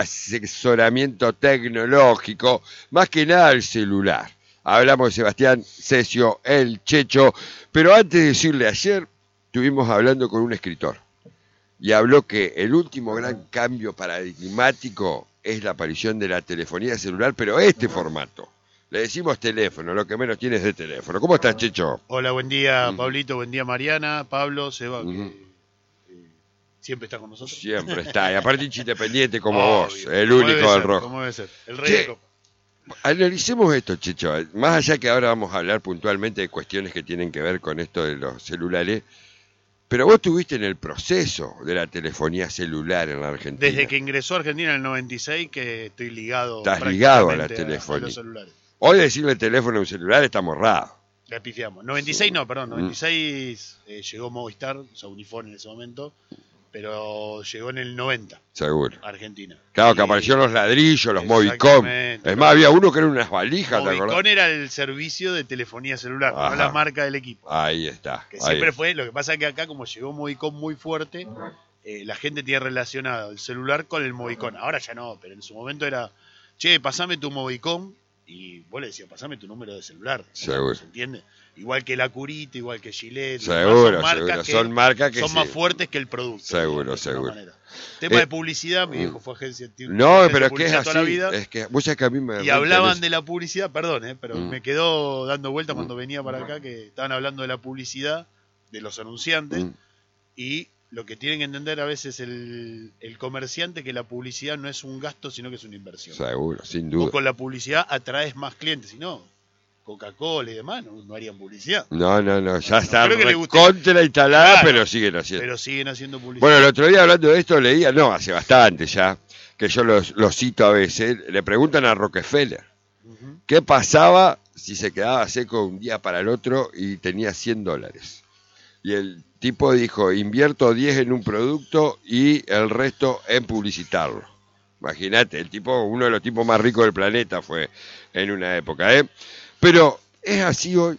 asesoramiento tecnológico, más que nada el celular. Hablamos de Sebastián Cesio, el Checho, pero antes de decirle, ayer estuvimos hablando con un escritor y habló que el último gran cambio paradigmático es la aparición de la telefonía celular, pero este formato. Le decimos teléfono, lo que menos tiene es de teléfono. ¿Cómo estás, Checho? Hola, buen día, Pablito, buen día, Mariana, Pablo, Seba, que siempre está con nosotros. Siempre está, y aparte independiente como Obvio, vos, el como único debe del ser, rojo. como debe ser, el rey de copa. Analicemos esto, Checho. Más allá que ahora vamos a hablar puntualmente de cuestiones que tienen que ver con esto de los celulares, pero vos estuviste en el proceso de la telefonía celular en la Argentina. Desde que ingresó a Argentina en el 96 que estoy ligado. Estás ligado a la prácticamente telefonía. a los celulares. Hoy decirle teléfono a un celular está morrado. Le pifiamos. 96 no, perdón, 96 llegó Movistar, o sea, Unifón en ese momento, pero llegó en el 90 Seguro. a Argentina. Claro, que aparecieron los ladrillos, los Movicom. Exactamente. Es más, había uno que era unas valijas, ¿te acordás? Movicom era el servicio de telefonía celular, Ajá. no la marca del equipo. Ahí está. Que ahí siempre está. fue, lo que pasa es que acá como llegó Movicom muy fuerte, la gente tiene relacionado el celular con el Movicom. Ahora ya no, pero en su momento era, che, pasame tu Movicom, y vos le decías, pasame tu número de celular. Seguro. ¿Se entiende? Igual que la Curita, igual que Gillette. Seguro, son marcas seguro. que Son marcas que son sí. más fuertes que el producto. Seguro, de alguna seguro. manera. Tema de publicidad, mi viejo fue agencia. No, agencia pero de es que es publicidad toda la así. vida. Es que vos sabés que a mí me Y hablaban reinteresa. de la publicidad, perdón, pero me quedó dando vueltas cuando venía para acá que estaban hablando de la publicidad, de los anunciantes, y lo que tienen que entender a veces el comerciante, que la publicidad no es un gasto, sino que es una inversión. Seguro, sin Vos duda. con la publicidad atraes más clientes, si no, Coca-Cola y demás no harían publicidad. No, ya está creo que le guste. contra instalada, Claro, pero siguen haciendo. Pero siguen haciendo publicidad. Bueno, el otro día hablando de esto leía, no, hace bastante ya, que yo lo cito a veces, le preguntan a Rockefeller, ¿qué pasaba si se quedaba seco un día para el otro y tenía $100? Y el tipo dijo, invierto 10 en un producto y el resto en publicitarlo. Imagínate, el tipo, uno de los tipos más ricos del planeta fue en una época, ¿eh? Pero es así hoy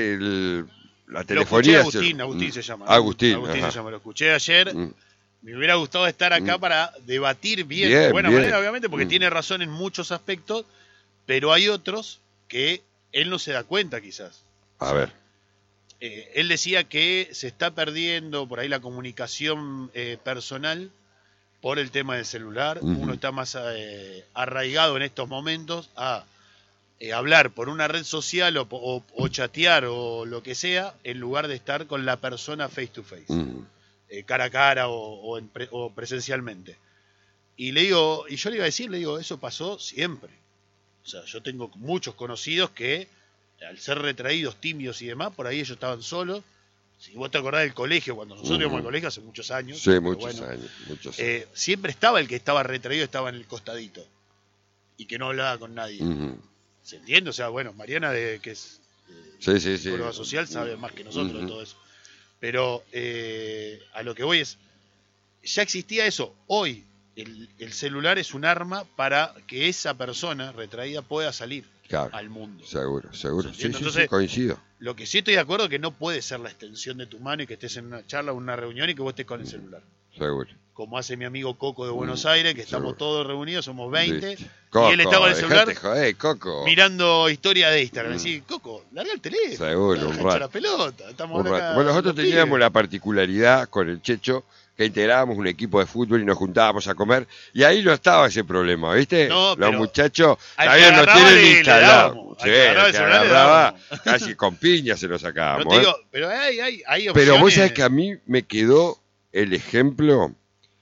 la telefonía. Lo escuché a Agustín se llama. ¿no? Agustín se ajá. llama, lo escuché ayer. Me hubiera gustado estar acá para debatir bien, Bien, de buena bien. manera, obviamente, porque tiene razón en muchos aspectos, pero hay otros que él no se da cuenta quizás. A ver. Él decía que se está perdiendo por ahí la comunicación personal por el tema del celular. Uno está más arraigado en estos momentos a hablar por una red social o chatear o lo que sea, en lugar de estar con la persona face to face, cara a cara o presencialmente. Y yo le iba a decir, eso pasó siempre. O sea, yo tengo muchos conocidos que, al ser retraídos, tímidos y demás, por ahí ellos estaban solos. Si vos te acordás del colegio, cuando nosotros íbamos al colegio hace muchos años. Sí, muchos años. Siempre estaba el que estaba retraído, estaba en el costadito. Y que no hablaba con nadie. ¿Se entiende? O sea, bueno, Mariana, que es psicóloga social, sabe más que nosotros de todo eso. Pero a lo que voy es, ya existía eso. Hoy el celular es un arma para que esa persona retraída pueda salir al mundo. Seguro. Sí, Entonces, coincido. Lo que sí estoy de acuerdo es que no puede ser la extensión de tu mano y que estés en una charla o una reunión y que vos estés con el celular. Seguro. Como hace mi amigo Coco de Buenos Aires, que estamos todos reunidos, somos 20, Coco, y él está con el celular joder, Coco. mirando historia de Instagram. Decís, Coco, larga el teléfono. Seguro, un rato. La pelota. Estamos Un rato. acá, Bueno, nosotros los teníamos pibes. la particularidad con el Checho que integrábamos un equipo de fútbol y nos juntábamos a comer, y ahí no estaba ese problema, ¿viste? No, los pero muchachos al todavía que no agarraba tienen le instalado. dábamos. Sí, Al que agarraba el que celular le agarraba, dábamos. casi con piña se lo sacábamos. Pero te digo, pero hay opciones. Pero vos sabés que a mí me quedó el ejemplo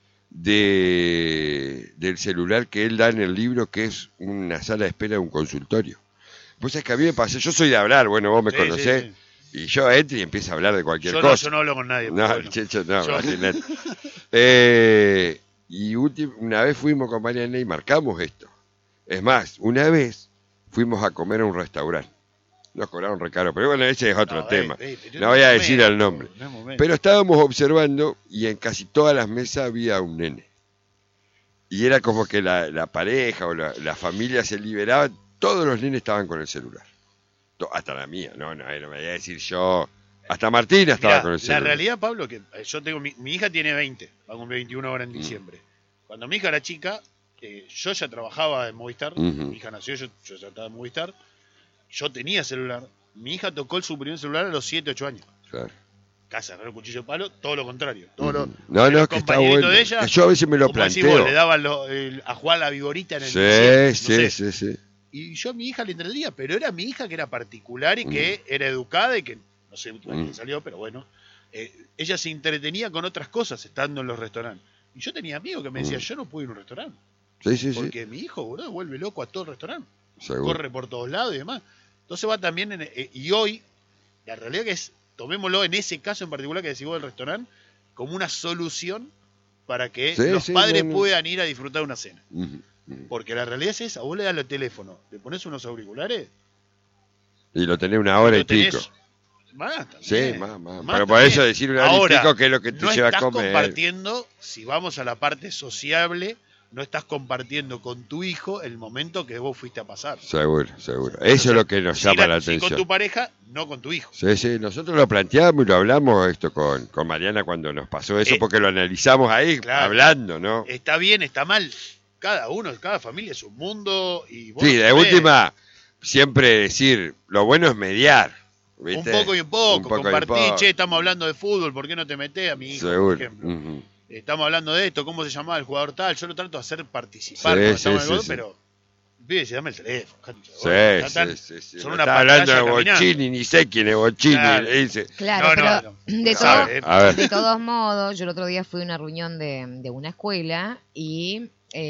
del celular que él da en el libro, que es una sala de espera de un consultorio. Vos sabés que a mí me pasó, yo soy de hablar, bueno, vos me conocés, sí. Y yo entro y empiezo a hablar de cualquier Yo cosa. no hablo con nadie. No, bueno. Checho, no, Yo- imagínate. Y una vez fuimos con Mariana y marcamos esto. Es más, una vez fuimos a comer a un restaurante. Nos cobraron recaro, pero bueno, ese es otro tema. pero No voy a decir el nombre. no es momento. Pero estábamos observando y en casi todas las mesas había un nene. Y era como que la pareja o la familia se liberaba, todos los nenes estaban con el celular. Hasta la mía, no me voy a decir yo. Hasta Martina estaba Mirá, con el celular. La realidad, Pablo, que yo tengo mi hija tiene 20, va a cumplir 21 ahora en diciembre. Cuando mi hija era chica, yo ya trabajaba en Movistar, Ujú. mi hija nació, yo ya estaba en Movistar, yo tenía celular, mi hija tocó su primer celular a los 7, 8 años. Claro. Casa, agarró el cuchillo de palo, todo lo contrario. Todos los, No, los que está compañeritos bueno. de ella, Yo a veces me lo como decís planteo. vos, le daban a jugar la vigorita en el Sí, desierto, no sé. sí. Y yo a mi hija le entretenía, pero era mi hija que era particular y que era educada y que, no sé a quién salió, pero bueno, ella se entretenía con otras cosas estando en los restaurantes. Y yo tenía amigos que me decían, yo no puedo ir a un restaurante. Sí. Porque mi hijo, boludo, vuelve loco a todo el restaurante. Seguro. Corre por todos lados y demás. Entonces va también, y hoy, la realidad que es, tomémoslo en ese caso en particular que decís vos del restaurante, como una solución para que los padres puedan ir a disfrutar una cena. Porque la realidad es esa, vos le das el teléfono, le pones unos auriculares y lo tenés una hora y pico. Más también. Sí, más. Pero por eso decir una hora Ahora, y pico que es lo que te no lleva a estás comer. compartiendo, si vamos a la parte sociable, no estás compartiendo con tu hijo el momento que vos fuiste a pasar. Seguro. Eso es lo que nos llama la Sí, atención. con tu pareja, no con tu hijo. Sí, nosotros lo planteamos y lo hablamos esto con Mariana cuando nos pasó eso, porque lo analizamos ahí, claro, hablando, ¿no? Está bien, está mal. Cada familia es un mundo. Y vos Sí, de última, siempre decir, lo bueno es mediar. ¿viste? Un poco y un poco. Compartí, che, estamos hablando de fútbol, ¿por qué no te metés a mi hijo, Seguro. por ejemplo? Estamos hablando de esto, ¿cómo se llamaba el jugador tal? Yo lo trato de hacer participar cuando estamos en el gol, pero pídese, dame el teléfono. Sí. Son No una está hablando de pantalla Bochini, ni sé quién es Bochini. Claro. Le dice. Claro, No. de todos modos, yo el otro día fui a una reunión de una escuela y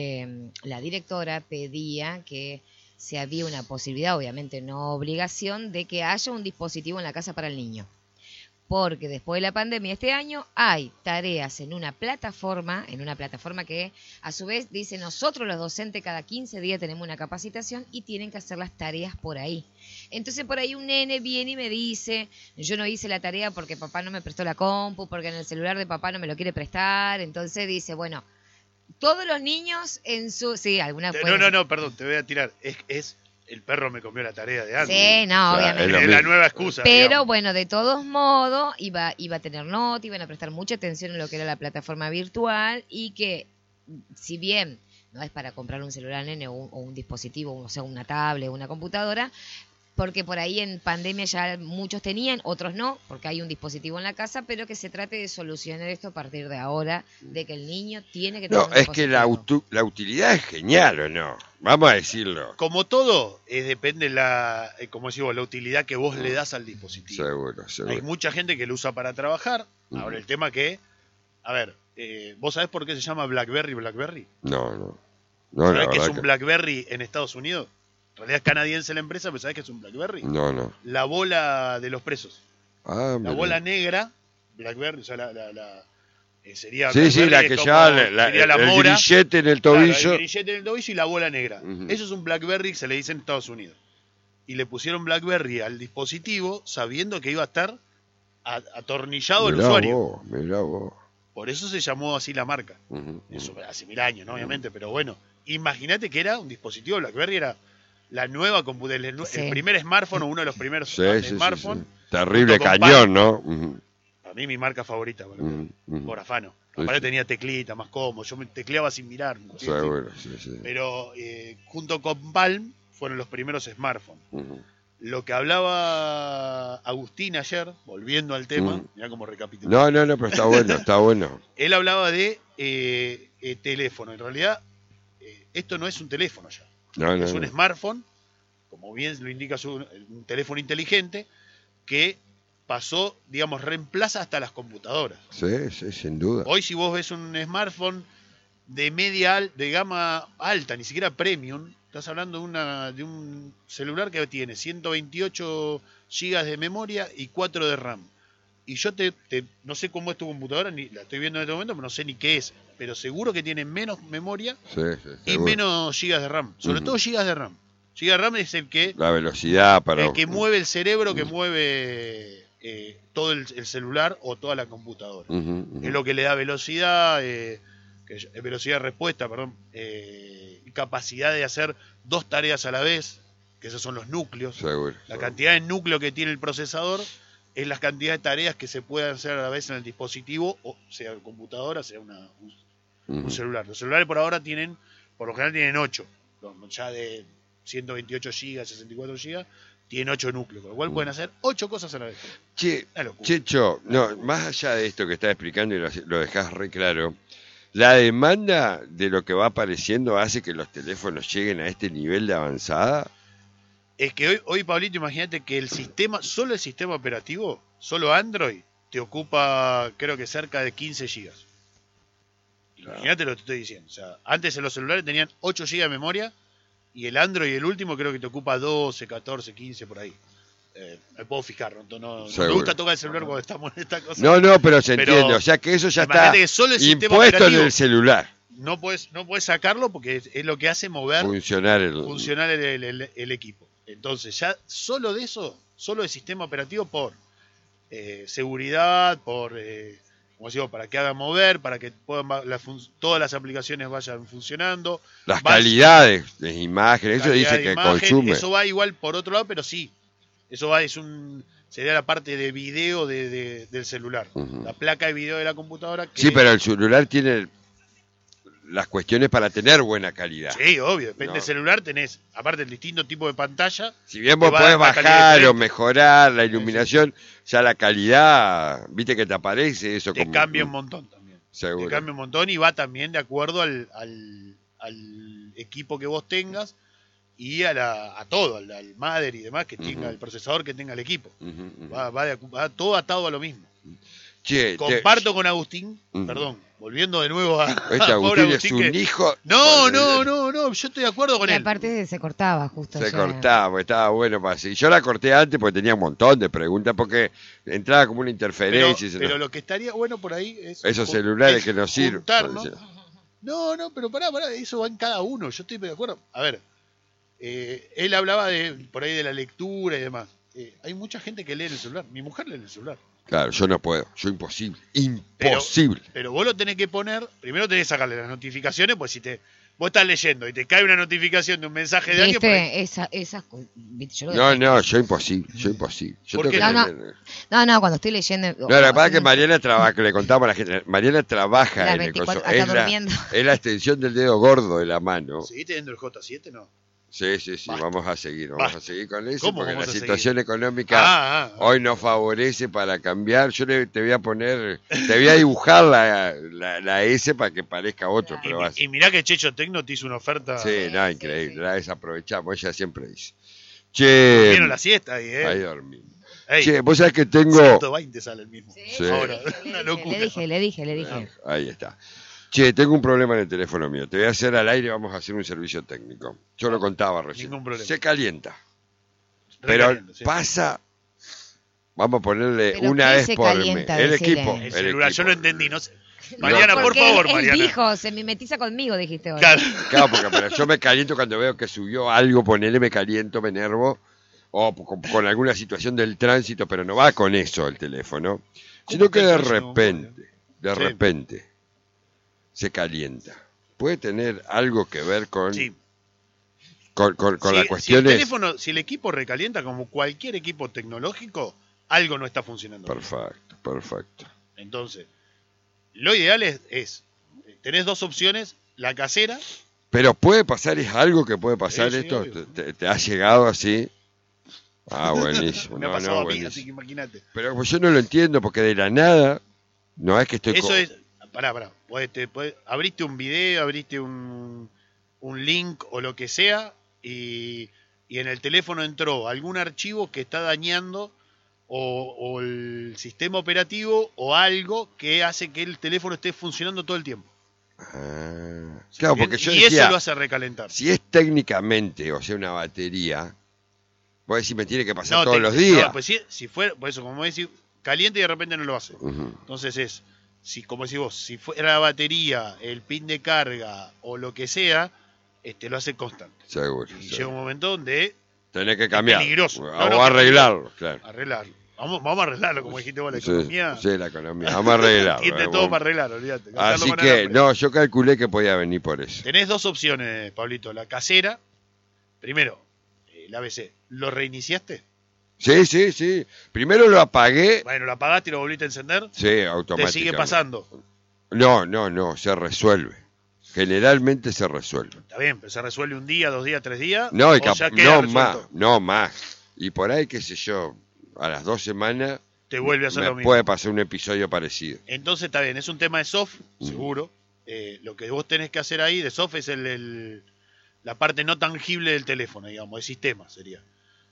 la directora pedía que si había una posibilidad, obviamente no obligación, de que haya un dispositivo en la casa para el niño. Porque después de la pandemia este año hay tareas en una plataforma que a su vez dice nosotros los docentes cada 15 días tenemos una capacitación y tienen que hacer las tareas por ahí. Entonces por ahí un nene viene y me dice, yo no hice la tarea porque papá no me prestó la compu, porque en el celular de papá no me lo quiere prestar, entonces dice, bueno, todos los niños en su... Sí, alguna No, perdón, te voy a tirar. Es el perro me comió la tarea de antes. Sí, no, obviamente. Es la nueva excusa. Pero digamos. bueno, de todos modos, iba a tener nota, iban a prestar mucha atención en lo que era la plataforma virtual y que, si bien no es para comprar un celular nene o un dispositivo, o sea, una tablet o una computadora, porque por ahí en pandemia ya muchos tenían, otros no, porque hay un dispositivo en la casa, pero que se trate de solucionar esto a partir de ahora, de que el niño tiene que tener un dispositivo. Es que la utilidad es genial, ¿o no? Vamos a decirlo. Como todo, depende como decimos, la utilidad que vos le das al dispositivo. Seguro. Hay mucha gente que lo usa para trabajar. Ahora el tema que, a ver, ¿vos sabés por qué se llama BlackBerry? No, ¿Sabés qué es un BlackBerry en Estados Unidos? En realidad es canadiense la empresa, pero ¿sabés qué es un BlackBerry? No. La bola de los presos. La bola negra, BlackBerry, o sea, sería... Sí, la que ya sería la el mora, grillete en el tobillo. Claro, el grillete en el tobillo y la bola negra. Eso es un BlackBerry que se le dice en Estados Unidos. Y le pusieron BlackBerry al dispositivo sabiendo que iba a estar atornillado el usuario. Mirá vos. Por eso se llamó así la marca. Eso hace 1000 años, ¿no? Obviamente, pero bueno. Imagínate que era un dispositivo, BlackBerry era la nueva computadora, el primer smartphone o uno de los primeros smartphones. Sí. Terrible cañón, ¿no? A mí mi marca favorita, por afano. Aparte tenía teclita, más cómodo, yo me tecleaba sin mirar. Seguro, Pero junto con Palm fueron los primeros smartphones. Lo que hablaba Agustín ayer, volviendo al tema, mirá cómo recapituló. No, pero está bueno. Él hablaba de teléfono. En realidad, esto no es un teléfono ya. Es un smartphone, como bien lo indica un teléfono inteligente, que pasó, digamos, reemplaza hasta las computadoras. Sí, sin duda. Hoy si vos ves un smartphone de gama alta, ni siquiera premium, estás hablando de un celular que tiene 128 GB de memoria y 4 de RAM. Y yo no sé cómo es tu computadora, ni la estoy viendo en este momento, pero no sé ni qué es. Pero seguro que tiene menos memoria y menos gigas de RAM. Sobre todo gigas de RAM. Gigas de RAM es la velocidad para... el que mueve el cerebro, que mueve todo el celular o toda la computadora. Es lo que le da velocidad, velocidad de respuesta, capacidad de hacer 2 tareas a la vez, que esos son los núcleos. La cantidad de núcleo que tiene el procesador es la cantidad de tareas que se pueden hacer a la vez en el dispositivo, o sea computadora, sea un celular. Los celulares por ahora tienen, por lo general tienen 8. Ya de 128 GB, 64 GB, tienen 8 núcleos, con lo cual pueden hacer 8 cosas a la vez. Che, Una locura. Checho, no, más allá de esto que estás explicando y lo dejás re claro, la demanda de lo que va apareciendo hace que los teléfonos lleguen a este nivel de avanzada. Es que hoy Pablito, imagínate que solo el sistema operativo, solo Android, te ocupa creo que cerca de 15 GB. Imagínate lo que te estoy diciendo. O sea, antes en los celulares tenían 8 GB de memoria y el Android, el último, creo que te ocupa 12, 14, 15 por ahí. Me puedo fijar, no me gusta tocar el celular cuando estamos en esta cosa. No, pero se entiende, o sea que eso ya está que solo el impuesto en el celular. No puedes sacarlo porque es lo que hace mover, funcionar el equipo. Entonces ya solo de eso, solo el sistema operativo por seguridad, por como digo, para que haga mover, para que puedan todas las aplicaciones vayan funcionando. Las calidades de imágenes, eso dice que imagen, consume. Eso va igual por otro lado, pero sí. Eso va, sería la parte de video del celular. Uh-huh. La placa de video de la computadora. Sí, pero el celular tiene las cuestiones para tener buena calidad. Sí, obvio. Depende del celular, tenés, aparte el distinto tipo de pantalla. Si bien vos podés bajar o mejorar la iluminación, ya la calidad, viste que te aparece eso. Te cambia un montón también. Seguro. Te cambia un montón y va también de acuerdo al equipo que vos tengas y a todo, al mother y demás, que tenga el procesador que tenga el equipo. Va todo atado a lo mismo. Che, comparto con Agustín, perdón, volviendo de nuevo a Agustín es un hijo. No, yo estoy de acuerdo con él. Y aparte se cortaba justo. Se cortaba, porque estaba bueno para seguir. Yo la corté antes porque tenía un montón de preguntas, porque entraba como una interferencia. Pero lo que estaría bueno por ahí es esos celulares que nos sirven. No, pero pará, eso va en cada uno, yo estoy de acuerdo. A ver, él hablaba por ahí de la lectura y demás. Hay mucha gente que lee en el celular. Mi mujer lee en el celular. Claro, yo no puedo, yo imposible. Pero vos lo tenés que poner, primero tenés que sacarle las notificaciones, pues si vos estás leyendo y te cae una notificación de un mensaje de alguien... Yo imposible. Yo no, cuando estoy leyendo... No, la verdad es que Mariana trabaja, que le contamos a la gente, Mariana trabaja en el coso, es la extensión del dedo gordo de la mano. ¿Seguís teniendo el J7, no? Sí, Basta. vamos a seguir con eso, porque la situación seguir? económica hoy nos favorece para cambiar. Yo te voy a dibujar la S para que parezca otro. Y mirá que Checho Tecno te hizo una oferta. Sí, increíble, la desaprovechamos, ella siempre dice. Che, vieron la siesta ahí, Ahí dormimos. Che, vos sabés que tengo... 120 sale el mismo. Sí. Ahora, una locura. Le dije. Ahí está. Che, tengo un problema en el teléfono mío. Te voy a hacer al aire, vamos a hacer un servicio técnico. Yo lo contaba recién. Ningún problema. Se calienta. Pero pasa, vamos a ponerle una vez por mes. El equipo. El celular, yo no entendí, no sé. Mariana, por favor, Mariana. Él dijo, se mimetiza conmigo, dijiste hoy. Claro, porque yo me caliento cuando veo que subió algo, ponele, me caliento, me enervo. O con alguna situación del tránsito, pero no va con eso el teléfono. Sino que de repente... se calienta. Puede tener algo que ver con la cuestión. Si el equipo recalienta, como cualquier equipo tecnológico, algo no está funcionando. Perfecto. Entonces, lo ideal es tenés dos opciones, la casera. Pero puede pasar, es algo que puede pasar esto. ¿Te ha llegado así? Buenísimo. Me ha pasado a mí, así que imagínate. Pero pues yo no lo entiendo, porque de la nada, no es que estoy... Eso es... Pará. Abriste un video, abriste un link o lo que sea y en el teléfono entró algún archivo que está dañando o el sistema operativo o algo que hace que el teléfono esté funcionando todo el tiempo. Claro, porque yo y decía, eso lo hace recalentar. Si es técnicamente, o sea, una batería, vos decís, me tiene que pasar todos los días. No, pues si fuera, por eso, como decís, caliente y de repente no lo hace. Entonces como decís vos, si fuera la batería, el pin de carga o lo que sea, lo hace constante. Seguro. Llega un momento donde tenés que cambiar. Es peligroso. O arreglarlo, claro. Arreglarlo. Vamos a arreglarlo, como dijiste vos, la economía. Sí, la economía. Vamos a arreglarlo. Tiene todo para arreglarlo, olvídate. Así que, yo calculé que podía venir por eso. Tenés dos opciones, Pablito. La casera, primero, el ABC. ¿Lo reiniciaste? Sí. Primero lo apagué. Bueno, lo apagaste y lo volviste a encender. Sí, automáticamente. ¿Te sigue pasando? No, se resuelve. Generalmente se resuelve. Está bien, pero se resuelve un día, 2 días, 3 días. No, o ya queda resuelto. no más. Y por ahí, qué sé yo, a las 2 semanas Te vuelve a hacer me lo mismo. puede pasar un episodio parecido. Entonces está bien, es un tema de soft, seguro. Lo que vos tenés que hacer ahí de soft es la parte no tangible del teléfono, digamos, de sistema sería.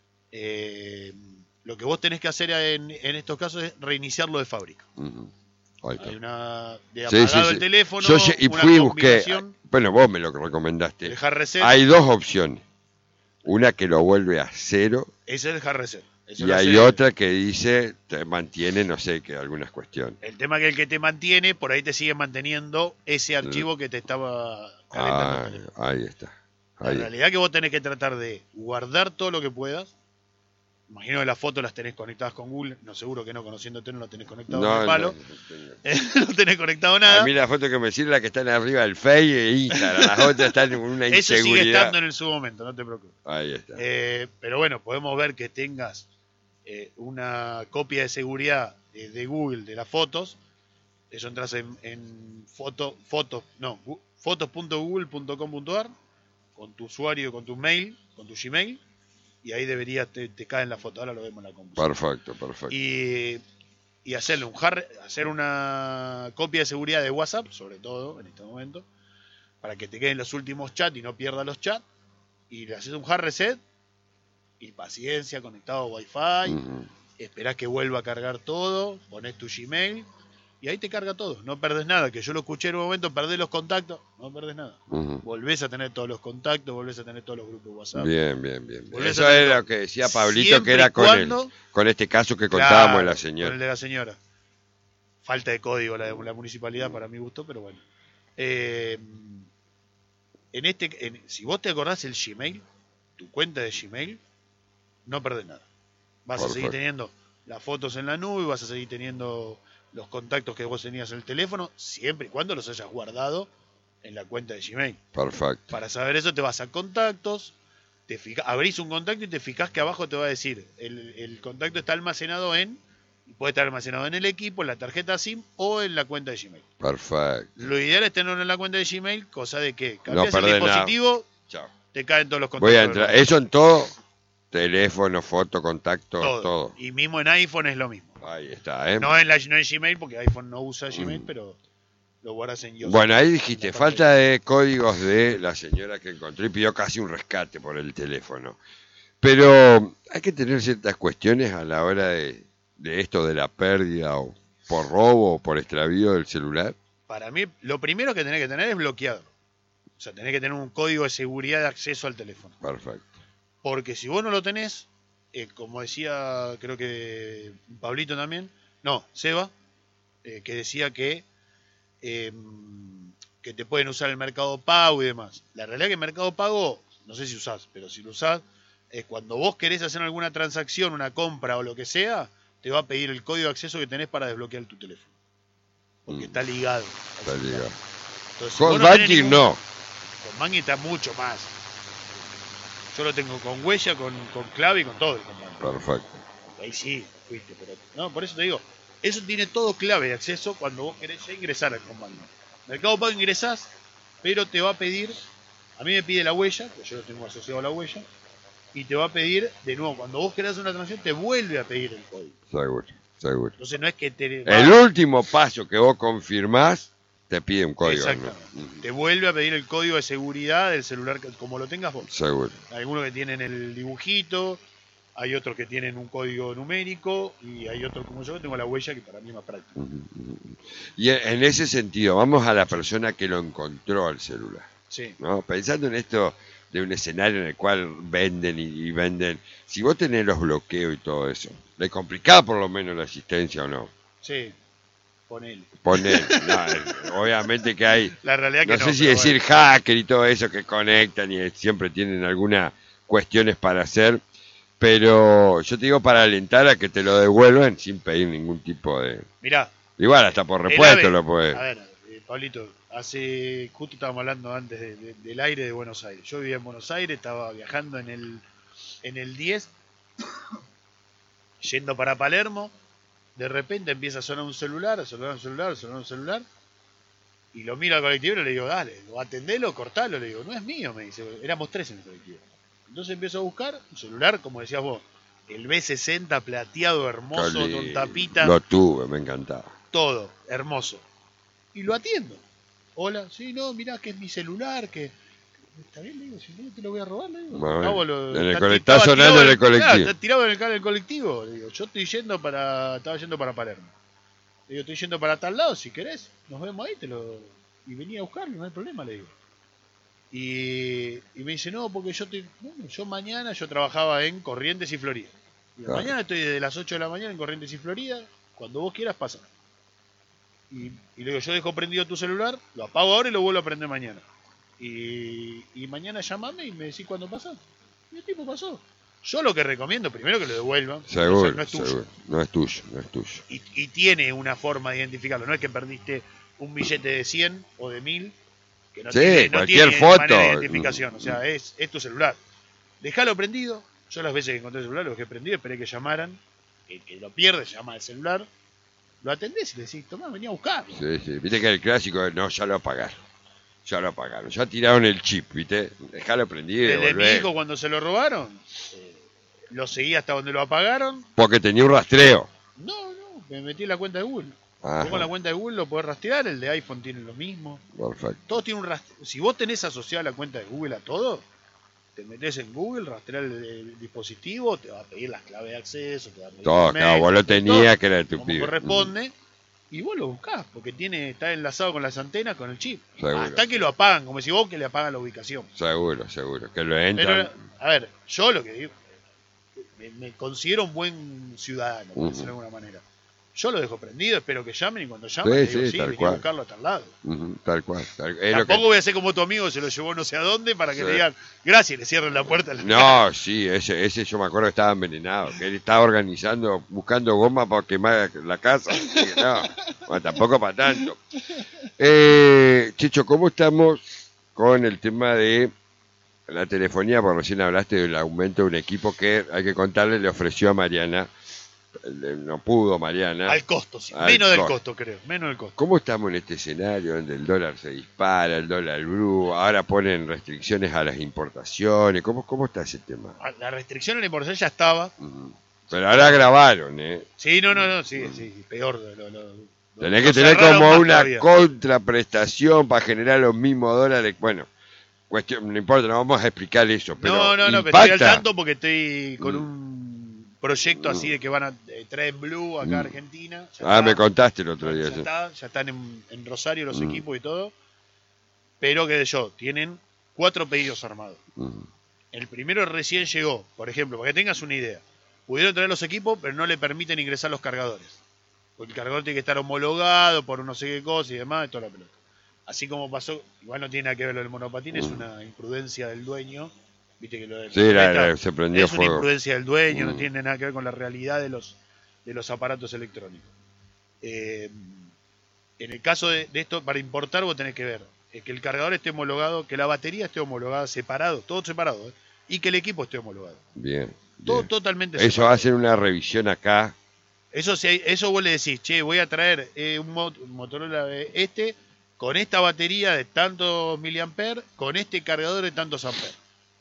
Lo que vos tenés que hacer en estos casos es reiniciarlo de fábrica. Ahí está. Hay una de Sí, apagado sí, el sí. teléfono, Yo y una fui y busqué. combinación, Bueno, vos me lo recomendaste. el hard reset. Hay dos opciones. Una que lo vuelve a cero Ese es el hard reset. Eso y lo hay hace- otra que dice, te mantiene, no sé, que algunas cuestiones. El tema que el que te mantiene, por ahí te sigue manteniendo ese archivo que te estaba calentando el teléfono. Ahí está. La Ahí. realidad que vos tenés que tratar de guardar todo lo que puedas. Imagino que las fotos las tenés conectadas con Google. No, seguro que no, conociéndote no lo tenés conectado en el palo. No. No tenés conectado nada. A mí la foto que me sirve es la que están arriba del Face e Instagram. Las otras están en una Eso sigue inseguridad. estando en su momento, no te preocupes. Ahí está. Pero bueno, podemos ver que tengas una copia de seguridad de Google de las fotos. Eso entras en fotos.google.com.ar con tu usuario, con tu mail, con tu Gmail, y ahí te caen las fotos. Ahora lo vemos en la computadora. Perfecto. Y hacer una copia de seguridad de WhatsApp, sobre todo en este momento, para que te queden los últimos chats y no pierdas los chats. Y le haces un hard reset y paciencia, conectado a Wi-Fi. Esperás que vuelva a cargar todo, pones tu Gmail y ahí te carga todo. No perdés nada, que yo lo escuché en un momento, perdés los contactos, no perdés nada. Volvés a tener todos los contactos, volvés a tener todos los grupos de WhatsApp. Bien. Volvés Eso a tener es todo. lo que decía Pablito, Siempre que era y cuando- con este caso que contábamos de la Con el señora. de la señora. Falta de código la de la municipalidad para mi gusto, pero bueno. Si vos te acordás el Gmail, tu cuenta de Gmail, no perdés nada. Vas a seguir Perfecto. teniendo las fotos en la nube, vas a seguir teniendo los contactos que vos tenías en el teléfono, siempre y cuando los hayas guardado en la cuenta de Gmail. Perfecto. Para saber eso te vas a contactos, abrís un contacto y te fijás que abajo te va a decir, el contacto está almacenado puede estar almacenado en el equipo, en la tarjeta SIM o en la cuenta de Gmail. Perfecto. Lo ideal es tenerlo en la cuenta de Gmail, cosa de que No cambias el perdés nada. dispositivo, Chao. te caen todos los contactos. Voy a entrar. Eso en todo. Teléfono, foto, contacto, todo. Y mismo en iPhone es lo mismo. Ahí está, ¿eh? No en Gmail, porque iPhone no usa Gmail, pero lo guardas en iOS. Bueno, ahí dijiste, falta de códigos de la señora que encontró y pidió casi un rescate por el teléfono. Pero hay que tener ciertas cuestiones a la hora de esto de la pérdida o por robo o por extravío del celular. Para mí, lo primero que tenés que tener es bloqueado. O sea, tenés que tener un código de seguridad de acceso al teléfono. Perfecto. Porque si vos no lo tenés, como decía, creo que Pablito también, no, Seba, que decía que te pueden usar el Mercado Pago y demás. La realidad es que el Mercado Pago, no sé si usás, pero si lo usás, cuando vos querés hacer alguna transacción, una compra o lo que sea, te va a pedir el código de acceso que tenés para desbloquear tu teléfono. Porque está ligado. Está ligado. Entonces, si Con vos no tenés banking no. Con Banking está mucho más. Yo lo tengo con huella, con clave y con todo. Perfecto. Ahí sí, fuiste, pero no, por eso te digo, eso tiene todo clave de acceso cuando vos querés ya ingresar al Combanking. Mercado Pago ingresás, pero te va a pedir, a mí me pide la huella, que yo lo tengo asociado a la huella, y te va a pedir, de nuevo, cuando vos querés hacer una transacción, te vuelve a pedir el código. Seguro. Entonces no es que te... El último paso que vos confirmás, te pide un código. Exactamente. ¿No? Te vuelve a pedir el código de seguridad del celular, como lo tengas vos. Seguro. Hay algunos que tienen el dibujito, hay otros que tienen un código numérico y hay otros como yo que tengo la huella, que para mí es más práctico. Y en ese sentido, vamos a la persona que lo encontró al celular. Sí. ¿No? Pensando en esto de un escenario en el cual venden y venden, si vos tenés los bloqueos y todo eso, ¿le complicás por lo menos la asistencia o no? Sí, ponele. No, obviamente que hay, La realidad que no sé si decir hacker y todo eso que conectan y siempre tienen algunas cuestiones para hacer, pero yo te digo para alentar a que te lo devuelvan sin pedir ningún tipo de... Mirá. Igual hasta por repuesto lo puedes. A ver, Pablito, justo estábamos hablando antes del aire de Buenos Aires. Yo vivía en Buenos Aires, estaba viajando en el 10, yendo para Palermo. De repente empieza a sonar un celular, Y lo miro al colectivo y le digo, dale, o atendelo, cortalo. Le digo, no es mío, me dice. Éramos 3 en el colectivo. Entonces empiezo a buscar un celular, como decías vos, el B60 plateado, hermoso, con tapita. Lo tuve, me encantaba. Todo, hermoso. Y lo atiendo. Hola, sí, no, mirá que es mi celular, que... Está bien, le digo, si no te lo voy a robar, le digo. Bueno, está sonando en el colectivo. Está tirado en el colectivo. Le digo, yo estoy yendo para... Estaba yendo para Palermo. Le digo, estoy yendo para tal lado, si querés, nos vemos ahí, y venía a buscarlo, no hay problema, le digo. Y me dice, no, porque yo mañana trabajaba en Corrientes y Florida. Y mañana estoy desde las 8 de la mañana en Corrientes y Florida, cuando vos quieras pasa. Y le digo, yo dejo prendido tu celular, lo apago ahora y lo vuelvo a prender mañana. Y mañana llamame y me decís cuándo pasa. Y el tipo pasó. Yo lo que recomiendo, primero que lo devuelvan. Seguro, no es tuyo. Seguro. No es tuyo, no es tuyo. Y tiene una forma de identificarlo. No es que perdiste un billete de 100 o de 1000, que no tiene, cualquier tiene foto. manera de identificación. O sea, es tu celular. Dejalo prendido. Yo las veces que encontré el celular lo dejé prendido, esperé que llamaran. El que lo pierde llama al celular. Lo atendés y le decís, tomá, venía a buscarlo. Sí. Viste que el clásico, no, ya lo apagaron. Ya tiraron el chip, ¿viste? Dejalo prendido y El de mi hijo cuando se lo robaron, lo seguí hasta donde lo apagaron. Porque tenía un rastreo. No, me metí en la cuenta de Google. Ajá. Vos con la cuenta de Google lo podés rastrear, el de iPhone tiene lo mismo. Perfecto. Todo tiene un rastreo. Si vos tenés asociada la cuenta de Google a todo, te metés en Google, rastrear el dispositivo, te va a pedir las claves de acceso, te va a pedir Todo, claro, vos lo tenías que era de tu como pibe. corresponde. Y vos lo buscás, porque está enlazado con las antenas, con el chip. Seguro. Hasta que lo apagan, como si vos que le apagan la ubicación. Seguro, que lo entran. Pero, a ver, yo lo que digo, me considero un buen ciudadano, por decirlo de alguna manera. Yo lo dejo prendido, espero que llamen y cuando llamen, le digo, vení a buscarlo a tal lado. Tal cual. Tampoco voy a hacer como tu amigo, se lo llevó no sé a dónde, para que le digan gracias y le cierren la puerta. No, sí, ese yo me acuerdo que estaba envenenado, que él estaba buscando goma para quemar la casa. No, bueno, tampoco para tanto. Chicho, ¿cómo estamos con el tema de la telefonía? Porque recién hablaste del aumento de un equipo que, hay que contarle, le ofreció a Mariana. No pudo Mariana. Al costo, sí. Menos del costo, creo. Menos del costo. ¿Cómo estamos en este escenario donde el dólar se dispara, el dólar blue, ahora ponen restricciones a las importaciones? ¿Cómo está ese tema? La restricción a la importación ya estaba. Pero ahora agravaron, ¿eh? Sí, sí, peor. Tenés que tener como una contraprestación para generar los mismos dólares. Bueno, no importa, no vamos a explicar eso. Pero no, pero estoy al tanto porque estoy con un proyecto así de que van a traer Blue acá a Argentina. Me contaste el otro día. Ya están en Rosario los equipos y todo. Pero que tienen 4 pedidos armados. El primero recién llegó, por ejemplo, para que tengas una idea. Pudieron traer los equipos, pero no le permiten ingresar los cargadores. Porque el cargador tiene que estar homologado por no sé qué cosa y demás, y toda la pelota. Así como pasó, igual no tiene nada que ver lo del monopatín, es una imprudencia del dueño. Viste que lo del se prendió es fuego. Una imprudencia del dueño, no tiene nada que ver con la realidad de los aparatos electrónicos. En el caso de esto, para importar vos tenés que ver que el cargador esté homologado, que la batería esté homologada separado, todo separado, y que el equipo esté homologado. Bien. Todo totalmente separado. Eso hacen una revisión acá. Eso vos le decís, che, voy a traer un Motorola con esta batería de tantos miliamperes, con este cargador de tantos amperes.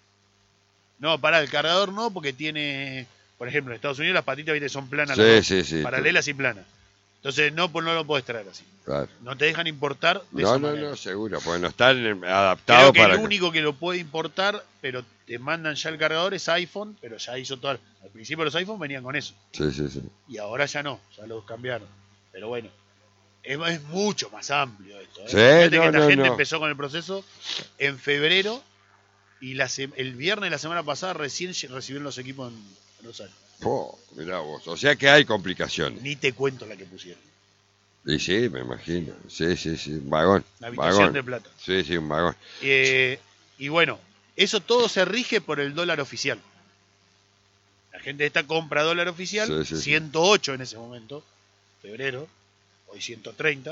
No, el cargador no, porque tiene, por ejemplo, en Estados Unidos las patitas, ¿viste? Son planas, sí, paralelas y planas. Entonces no lo podés traer así. Claro. No te dejan importar de esa manera. No, seguro, porque no están adaptados. Creo que el único que lo puede importar, pero te mandan ya el cargador, es iPhone, pero ya hizo todo. Al principio los iPhone venían con eso. Sí. Y ahora ya no, ya los cambiaron. Pero bueno, es mucho más amplio esto. Sí, Fíjate que esta gente empezó con el proceso en febrero y el viernes de la semana pasada recién recibieron los equipos en Rosario. Mirá vos, o sea que hay complicaciones. Ni te cuento la que pusieron. Y sí, me imagino. Sí, un vagón. La habitación de plata. Sí, un vagón. Y bueno, eso todo se rige por el dólar oficial. La gente esta compra dólar oficial, 108 en ese momento, febrero, hoy 130.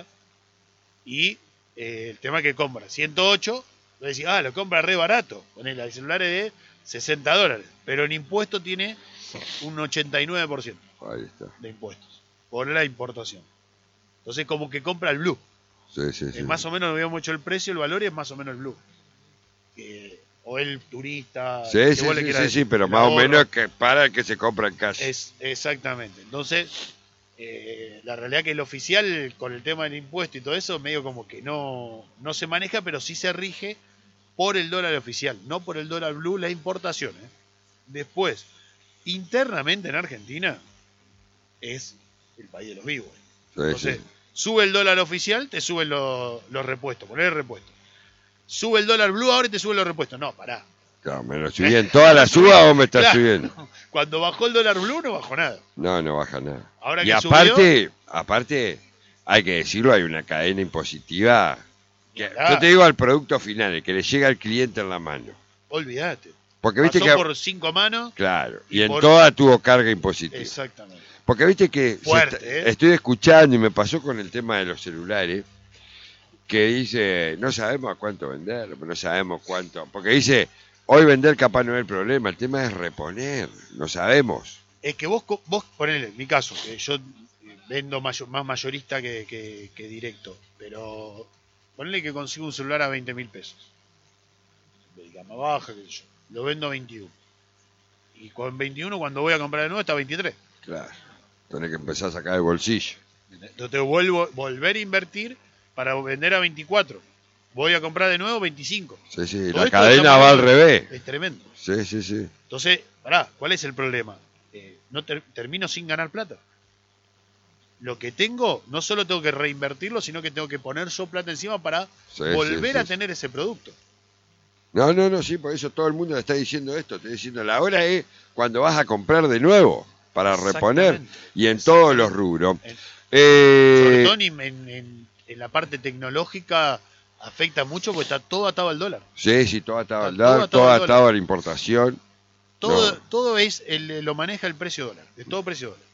Y el tema que compra, 108, le decís, lo compra re barato. Ponele, el celular es de $60, pero en impuesto tiene un 89% Ahí está. de impuestos por la importación. Entonces como que compra el blue. Sí. Más o menos veo mucho el precio, el valor y es más o menos el blue. O el turista. Sí, pero más o menos que para el que se compra en casa. Exactamente. Entonces, la realidad que el oficial, con el tema del impuesto y todo eso, medio como que no se maneja, pero sí se rige por el dólar oficial, no por el dólar blue, la importación. Después, internamente en Argentina, es el país de los vivos. Entonces, sube el dólar oficial, te suben los repuestos, poner el repuesto. Sube el dólar blue, ahora te suben los repuestos. No, pará. Claro, me lo subí en toda la suba o me está subiendo. Cuando bajó el dólar blue no bajó nada. No baja nada. Ahora y que aparte, hay que decirlo, hay una cadena impositiva. Yo te digo al producto final, el que le llega al cliente en la mano. Olvídate. Porque viste pasó que por 5 manos. Claro, y en toda tuvo carga impositiva. Exactamente. Porque viste que fuerte, estoy escuchando y me pasó con el tema de los celulares, que dice, no sabemos a cuánto vender, no sabemos cuánto, porque dice, hoy vender capaz no es el problema, el tema es reponer, no sabemos. Es que vos ponele, en mi caso, que yo vendo más mayorista que directo, pero ponele que consigo un celular a 20.000 pesos, de gama baja, qué sé yo, lo vendo a 21, y con 21 cuando voy a comprar de nuevo está a 23. Claro, tenés que empezar a sacar de bolsillo. Entonces volver a invertir para vender a 24. Voy a comprar de nuevo 25. Sí, la cadena va al revés. Es tremendo. Sí. Entonces, pará, ¿cuál es el problema? No termino sin ganar plata. Lo que tengo, no solo tengo que reinvertirlo, sino que tengo que poner yo plata encima para volver a tener ese producto. No, sí, por eso todo el mundo le está diciendo esto. Te diciendo, la hora es cuando vas a comprar de nuevo para reponer. Y en todos los rubros. Sobre todo en la parte tecnológica afecta mucho porque está todo atado al dólar. Sí, todo atado al dólar, todo atado a la importación. Todo lo maneja el precio dólar, de todo precio dólar.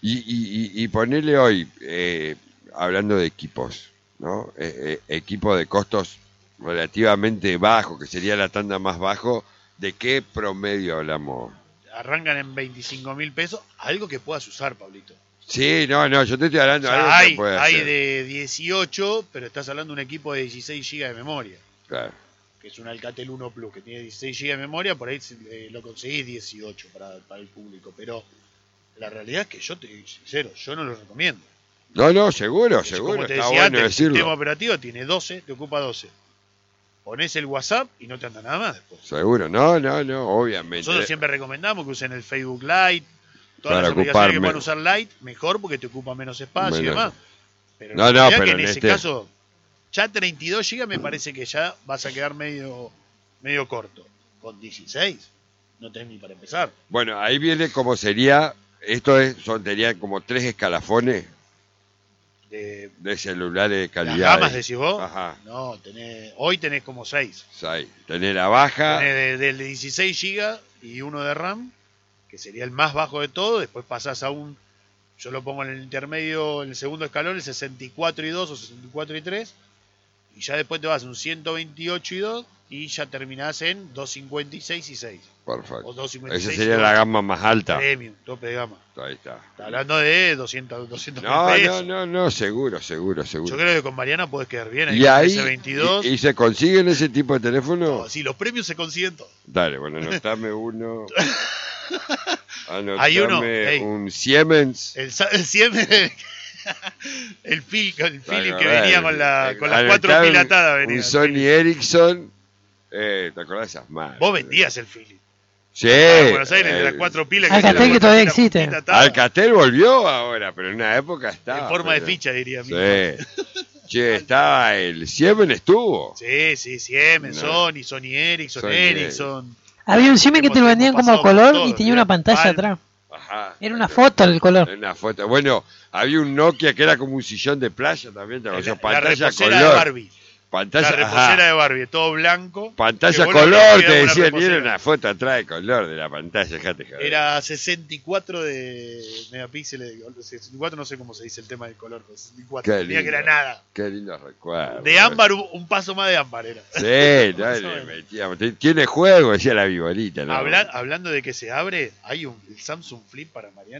Y ponerle hoy, hablando de equipos, ¿no? Equipo de costos relativamente bajos, que sería la tanda más bajo, ¿de qué promedio hablamos? Arrancan en 25.000 pesos, algo que puedas usar, Pablito. Sí, no, yo te estoy hablando de algo que puede hay hacer. de 18, pero estás hablando de un equipo de 16 GB de memoria. Claro. Que es un Alcatel 1 Plus, que tiene 16 GB de memoria, por ahí lo conseguís 18 para el público. Pero la realidad es que yo te digo sincero, yo no lo recomiendo. No, seguro, Como te está decía bueno antes, el decirlo. sistema operativo tiene 12, te ocupa 12. Ponés el WhatsApp y no te anda nada más después. Seguro, no, obviamente. Nosotros siempre recomendamos que usen el Facebook Lite. Todas para las aplicaciones que puedan usar Lite, mejor porque te ocupa menos espacio y demás. Pero pero que en ese caso, ya 32 GB me parece que ya vas a quedar medio corto. Con 16 no tenés ni para empezar. Bueno, ahí viene como sería, serían como 3 escalafones de celulares de calidad. ¿Las gamas decís vos? Ajá. No, hoy tenés como 6. Tenés la baja. Tenés del 16 GB y uno de RAM, que sería el más bajo de todo. Después pasás a yo lo pongo en el intermedio, en el segundo escalón, el 64 y 2 o 64 y 3. Y ya después te vas a un 128 y 2 y ya terminás en 256 y 6. Perfecto. O 256 esa sería la gama más alta. Premium, tope de gama. Ahí está. Está hablando de 200 pesos. No, seguro. Yo creo que con Mariana podés quedar bien. Y ahí, S22. ¿Y se consiguen ese tipo de teléfono? No, sí, los premios se consiguen todos. Dale, bueno, anotame uno. Hay uno, un Siemens. El Siemens. el Philip que venía con las 4 pilas atadas. Un Sony Ericsson. ¿Te acordás de esas madres? Vos vendías el Philip. Sí. Buenos Aires, de las 4 pilas. Alcatel que todavía existe. Alcatel volvió ahora, pero en una época estaba. En forma de ficha, diría. Sí. Che, estaba el Siemens estuvo. Sí, Siemens, Sony Ericsson. Había un Siemens que te lo vendían como color y tenía una pantalla atrás. Ajá. Era una foto el color. Una foto. Bueno, había un Nokia que era como un sillón de playa también. Pantalla color. De Barbie. Pantalla, la reposera de Barbie, todo blanco. Pantalla color, te decían, y era una foto atrás de color de la pantalla, fíjate. Era 64 de megapíxeles, 64 no sé cómo se dice el tema del color, 64, tenía que era nada. Qué lindo recuerdo. De ámbar, un paso más de ámbar era. Sí, le metíamos. Tiene juego, decía la viborita. ¿No? Hablando de que se abre, hay el Samsung Flip para Mariana,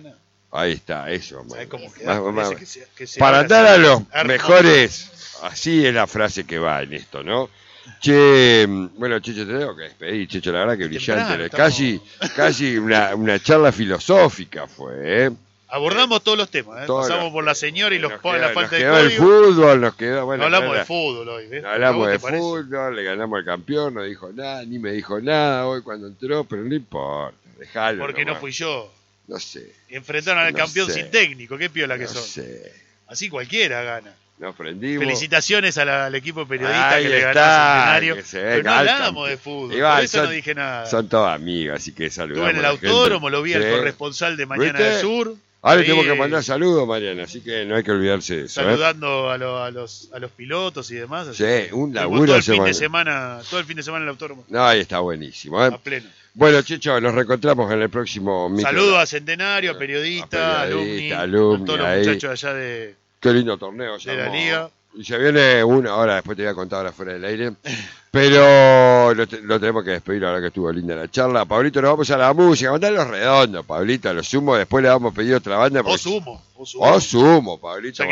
Ahí está, eso. ¿Sabés cómo Más- quedás con más- ese que se para habla andar a así? los Hermoso. mejores, así es la frase que va en esto, ¿no? Che, bueno, Checho, te tengo que despedir, Checho, la verdad que brillante. Temprano, Casi una charla filosófica fue, ¿eh? Abordamos todos los temas, Todos pasamos los- por la señora y la nos falta de quedó el código. fútbol, nos quedó, bueno, No hablamos nada, de fútbol hoy, ¿ves? no ¿A hablamos vos de te parece? fútbol, le ganamos al campeón, no dijo nada, ni me dijo nada hoy cuando entró, pero no importa, dejalo. Porque no nomás. fui yo. No sé, Enfrentaron al No campeón sé. sin técnico, qué piola que no son. sé. Así cualquiera gana. Nos prendimos. Felicitaciones al equipo periodista Ahí que le ganó está, a Centenario. que se Pero no venga al hablamos campeón. de fútbol, Igual, por eso son- no dije nada. Son todas amigas, así que saludamos. Estuve en el a la gente. autódromo, lo vi al Sí. corresponsal de Mañana ¿Viste? del Sur. Ahora Ahí, tenemos que mandar saludos, Mariana, así que no hay que olvidarse de eso. ¿eh? saludando a los pilotos y demás. así Sí, que un estuvimos laburo todo el se fin de manda. semana, todo el fin de semana en el autódromo, No, ahí está buenísimo. ¿eh? a pleno. Bueno, Checho, nos reencontramos en el próximo micro. Saludos a Centenario, a periodista, A alumni, alumni, a todos los ahí. muchachos allá de Qué lindo torneo se la armó. liga. Y se viene uno, ahora después te voy a contar ahora fuera del aire. Pero lo tenemos que despedir ahora que estuvo linda la charla. Pablito, nos vamos a la música. Mandá los redondos, Pablito, a los sumos. Después le vamos a pedir otra banda. O sumo. O sumo, Pablito.